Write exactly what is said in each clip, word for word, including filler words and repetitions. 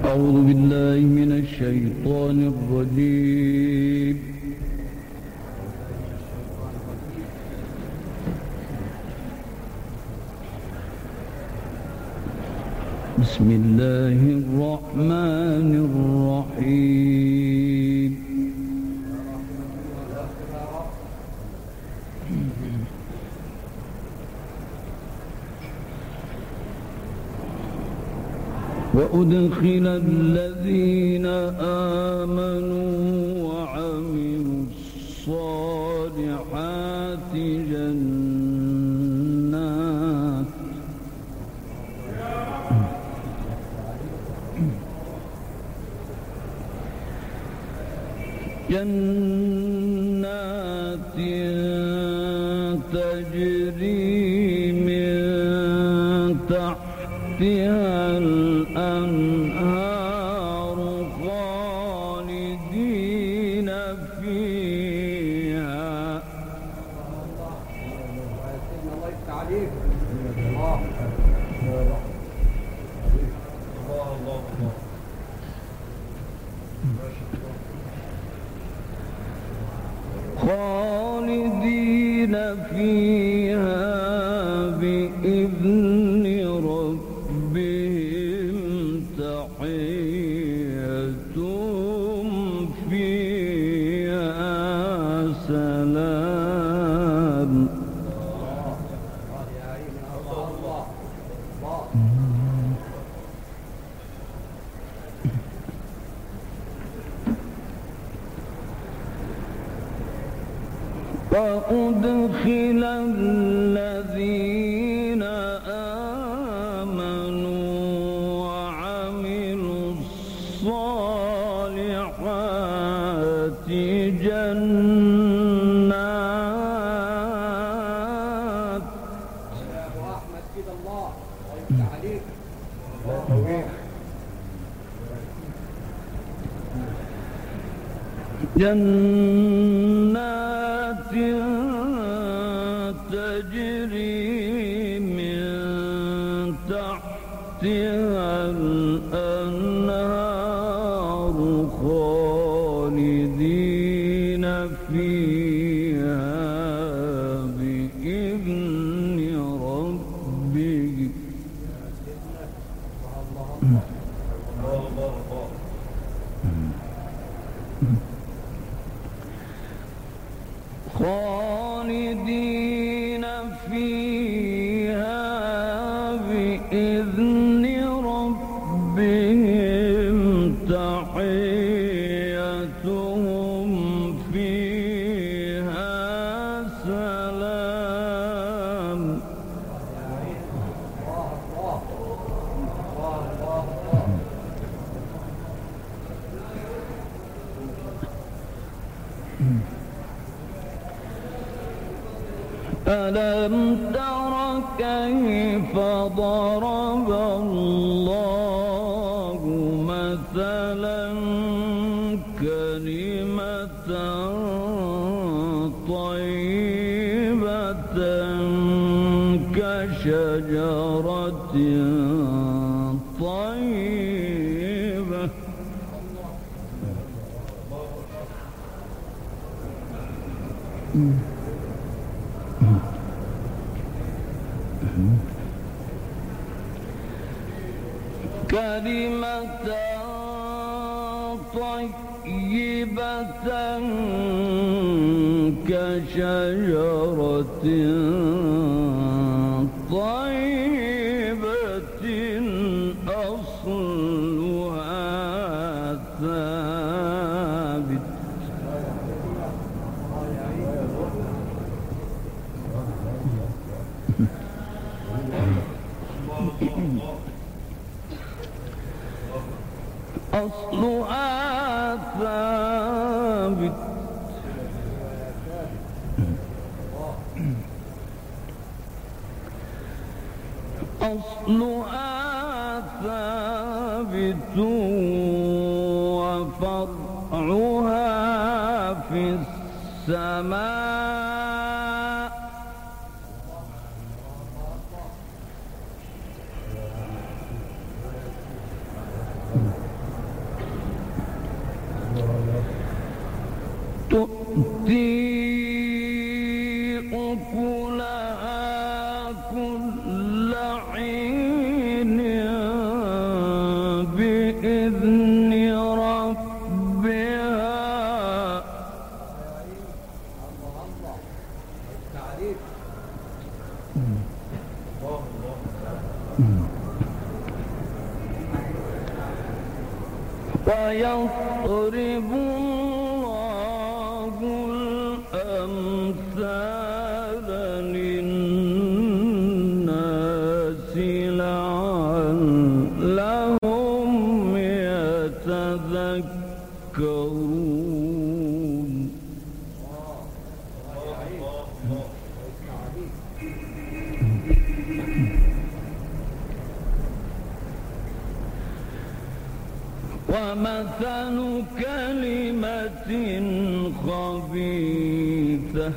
أعوذ بالله من الشيطان الرجيم. بسم الله الرحمن الرحيم. وأدخل الذين آمنوا وعملوا الصالحات جنات جنات تجري من تحتها الأنهار خالدين فيها. خالدين فيها بإذن ربهم تحيتهم فيها سلام. وأدخل الذين آمنوا وعملوا الصالحات جنات جنات تجري من تحتها الأنهار خالدين فيها بإذن ربهم. خالدين فيها بإذن ربهم تحيتهم فيها سلام. ألم تر كيف ضرب الله مثلا كلمة طيبة كشجرة طيبة كلمة طيبة كشجرة طيبة أصلها ثابت. أصلها ثابت أصلها ثابت وفرعها في السماء. تؤتي أكلها كل حين بإذن ربها ويضرب الله الأمثال للناس لعلهم يتذكرون ومثل كلمة خبيثة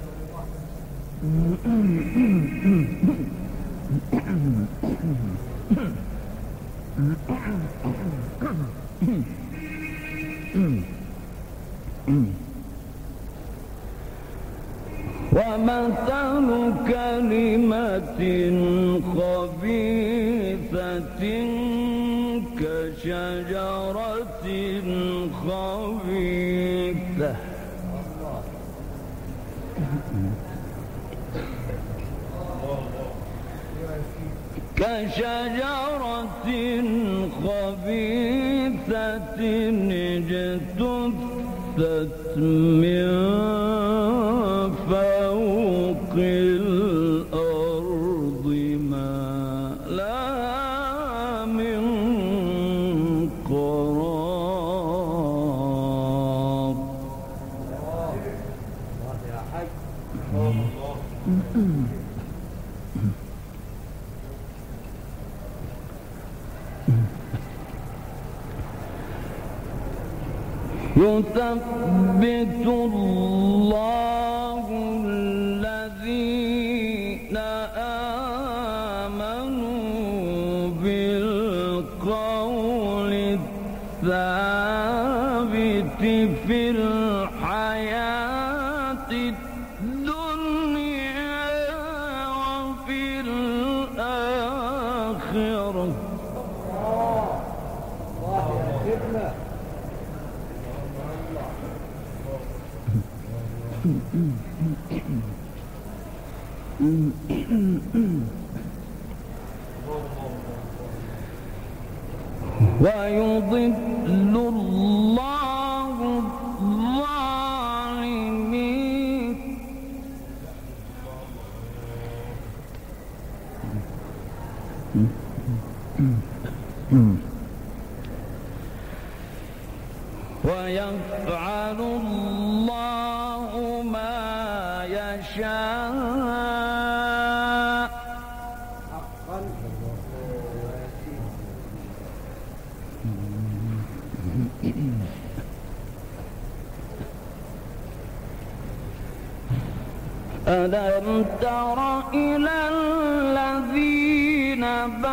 ومثل كلمة خبيثة كشجرة خبيثة كشجرة خبيثة اجتثت من فوق الأرض ما لها من قرار يثبت الله الذين آمنوا بالقول الثابت في الحياة الدنيا وفي الآخرة ويضل الله الظالمين ويفعل الله ما يشاء ألم تر إلى الذين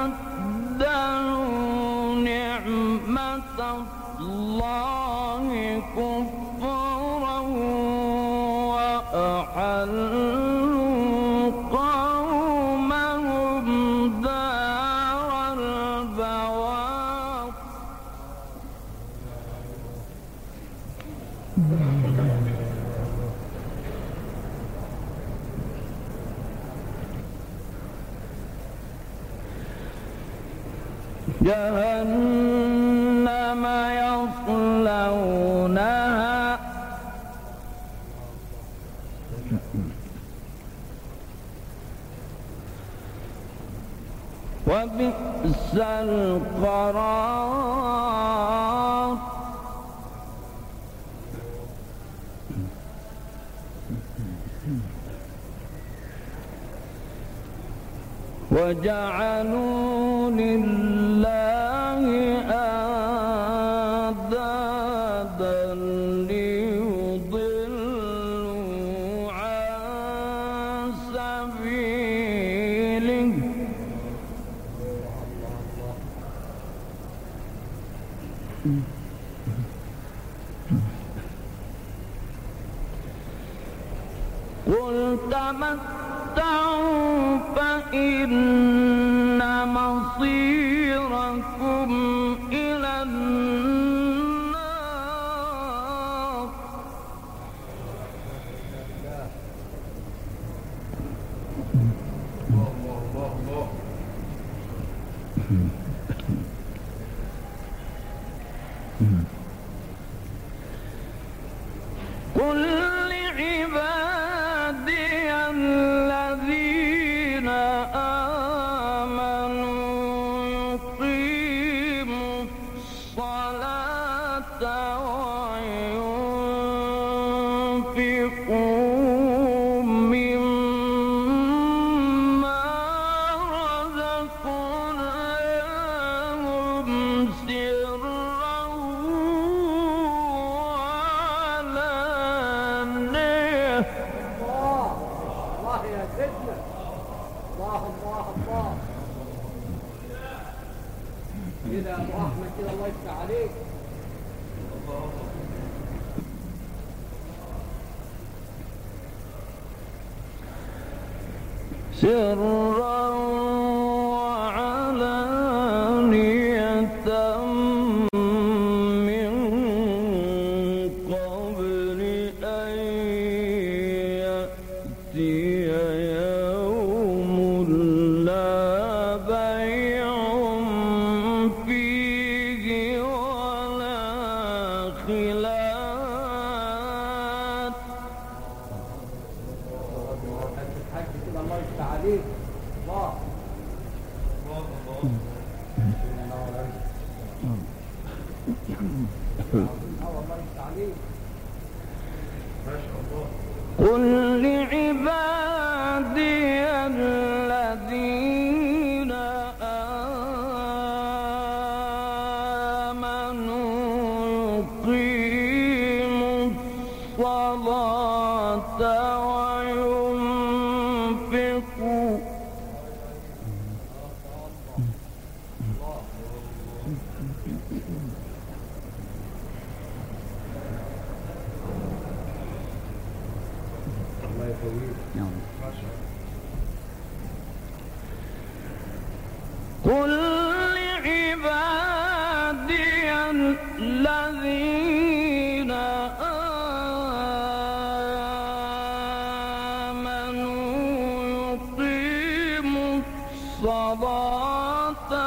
بدلوا نعمة الله كفرا وأحلوا قومهم دار البوار جهنم يصلونها وبئس القرار وجعلوا لله أندادا ليضلوا عن سبيله تمتعوا فإن مصيركم إلى النار. قل لعبادي الذين آمنوا يقيموا الصلاة وينفقوا مما رزقناهم سرا وعلانية. الله الله يا سيدنا، الله الله الله كده يا ابو احمد كده، الله يفتح عليك. سرا وعلانية من قبل أن يأتي يوم لا بيع فيه ولا خلال. الحاج كده الله يفتح عليك. الله الله يفتح عليك. قل لعبادي الذين آمنوا يقيموا الصلاة وينفقوا الله يقويك. قل لعبادي الذين آمنوا يقيموا الصلاة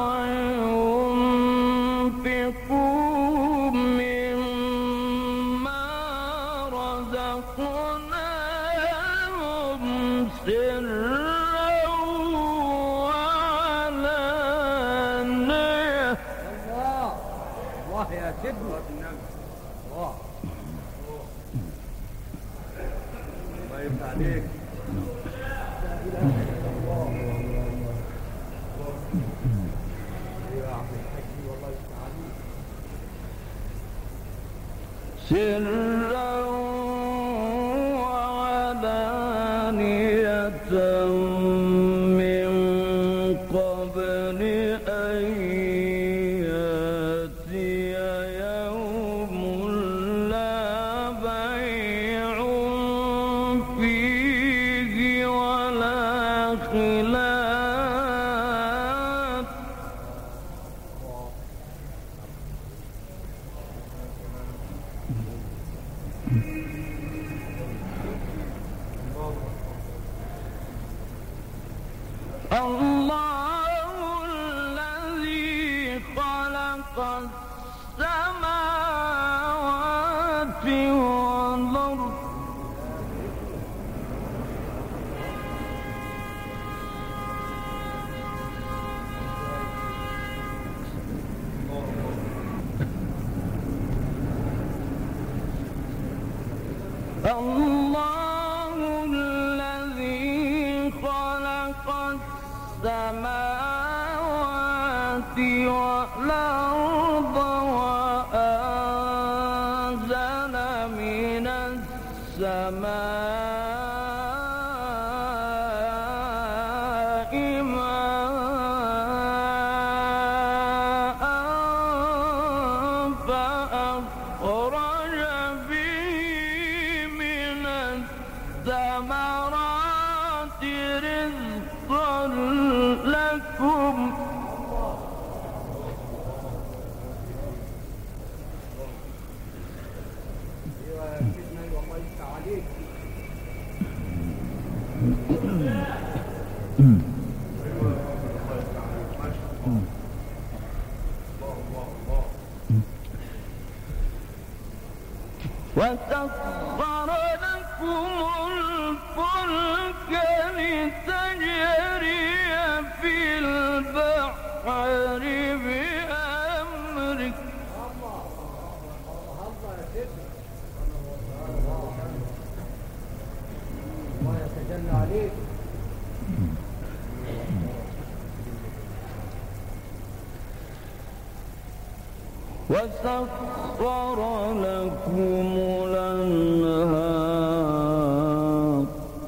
وينفقوا مما رزقناهم سرا وعلانية. الله الله يا سيدنا، الله الله يفتح عليك. لا اله الا الله. ايوه يا عم الحاج والله يفتح عليك. سرا وعلانية من قبل أن يأتي يوم لا بيع فيه ولا خلال. الله الذي خلق السماوات والأرض الله الذي خلق السماوات والأرض وأنزل من السماء ماء فأخرج به من الثمرات وسخر لكم الفلك لتجري في البحر بأمره الله يتجلى عليك. وسخر لكم الأنهار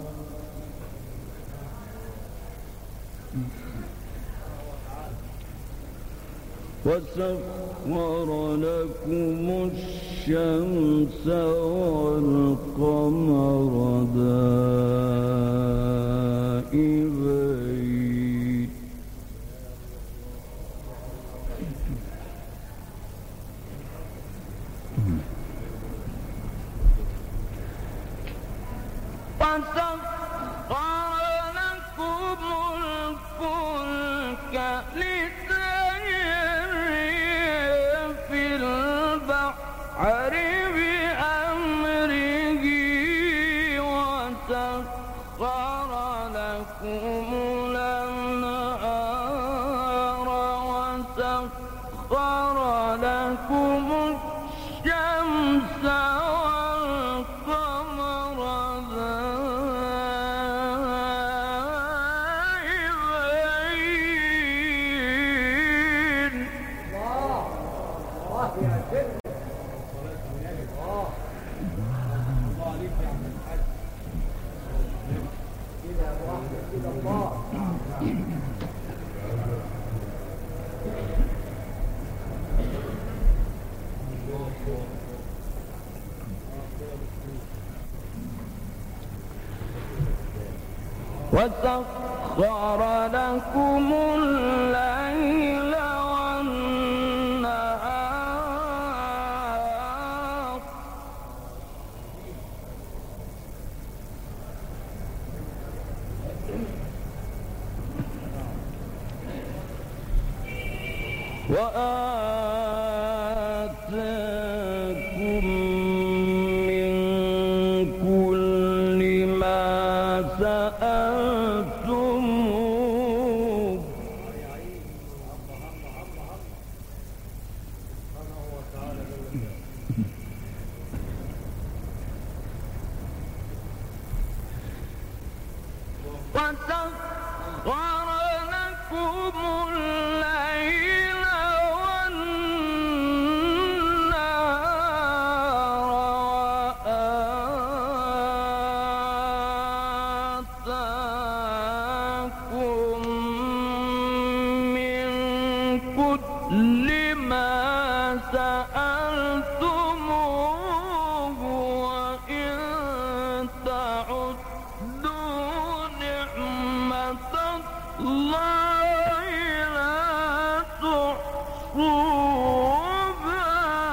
وسخر لكم الشمس والقمر دائبين وسخر لكم الفلك لتجري في البحر بأمره وسخر لكم الأنهار وسخر لكم الشمس والقمر دائبين الله الله يا سيدنا. الله الله عليك يا عم الحاج. كده يا ابو احمد كده الله. وسخر لكم الليل والنهار وآتاكم من كل ما سألتموه وسخر لكم الليل والنهار وآتاكم من كل ما سألتموه وإن تعدوا نعمة الله لا تحصوها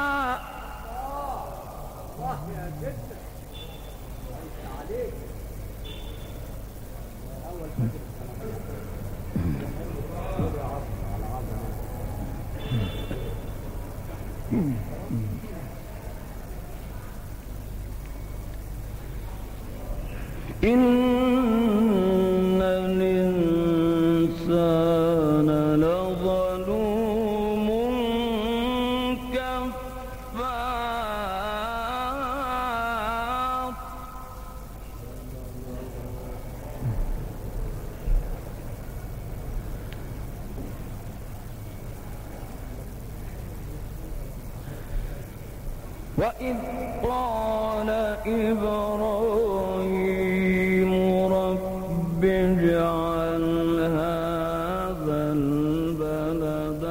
الله يا سيدنا. ليس عليك. اول فجر خذ يا عصر على عظمه. إن الإنسان لظلوم كفار وإذ قال إبراهيم رب اجعل هذا البلد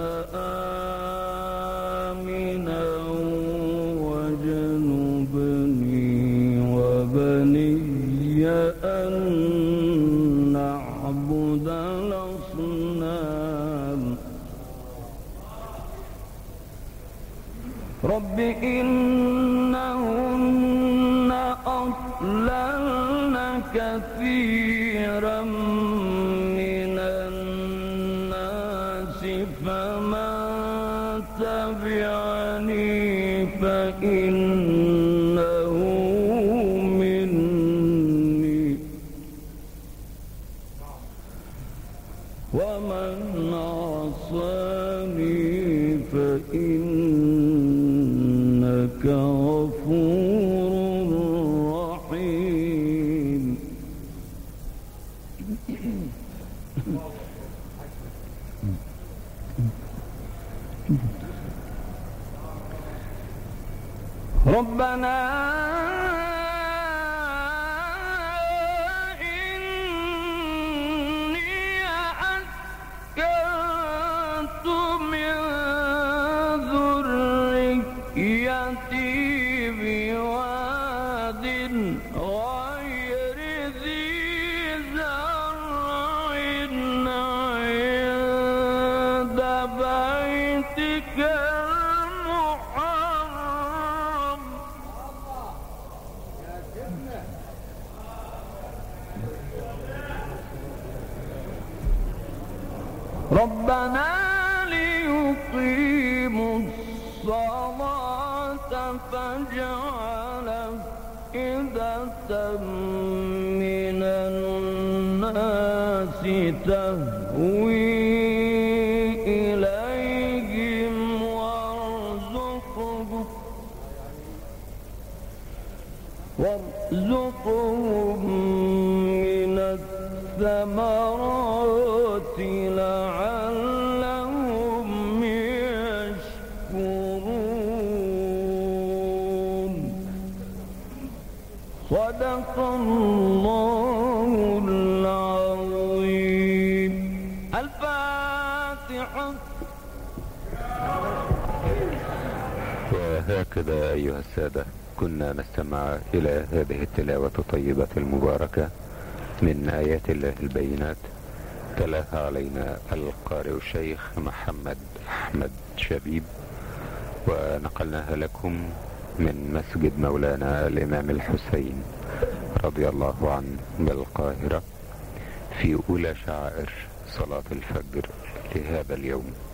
آمنا واجنبني وبني أن نعبد الأصنام رب إنهن أضللن كثيرا من الناس فمن تبعني فإنه فإنك غفور رحيم. ربنا إني أسكنت من ذريتي بواد غير ذي زرع عند بيتك المحرم. ربنا ليقيموا الصلاة فاجعل أفئدة من الناس تهوي إليهم وارزقهم وارزقهم من الثمرات لعلهم يشكرون. صدق الله العظيم. الفاتحة. وهكذا أيها السادة كنا نستمع إلى هذه التلاوة الطيبة المباركة من آيات الله البينات، تلاها علينا القارئ الشيخ محمد أحمد شبيب، ونقلناها لكم من مسجد مولانا الإمام الحسين رضي الله عنه بالقاهرة في أولى شعائر صلاة الفجر لهذا اليوم.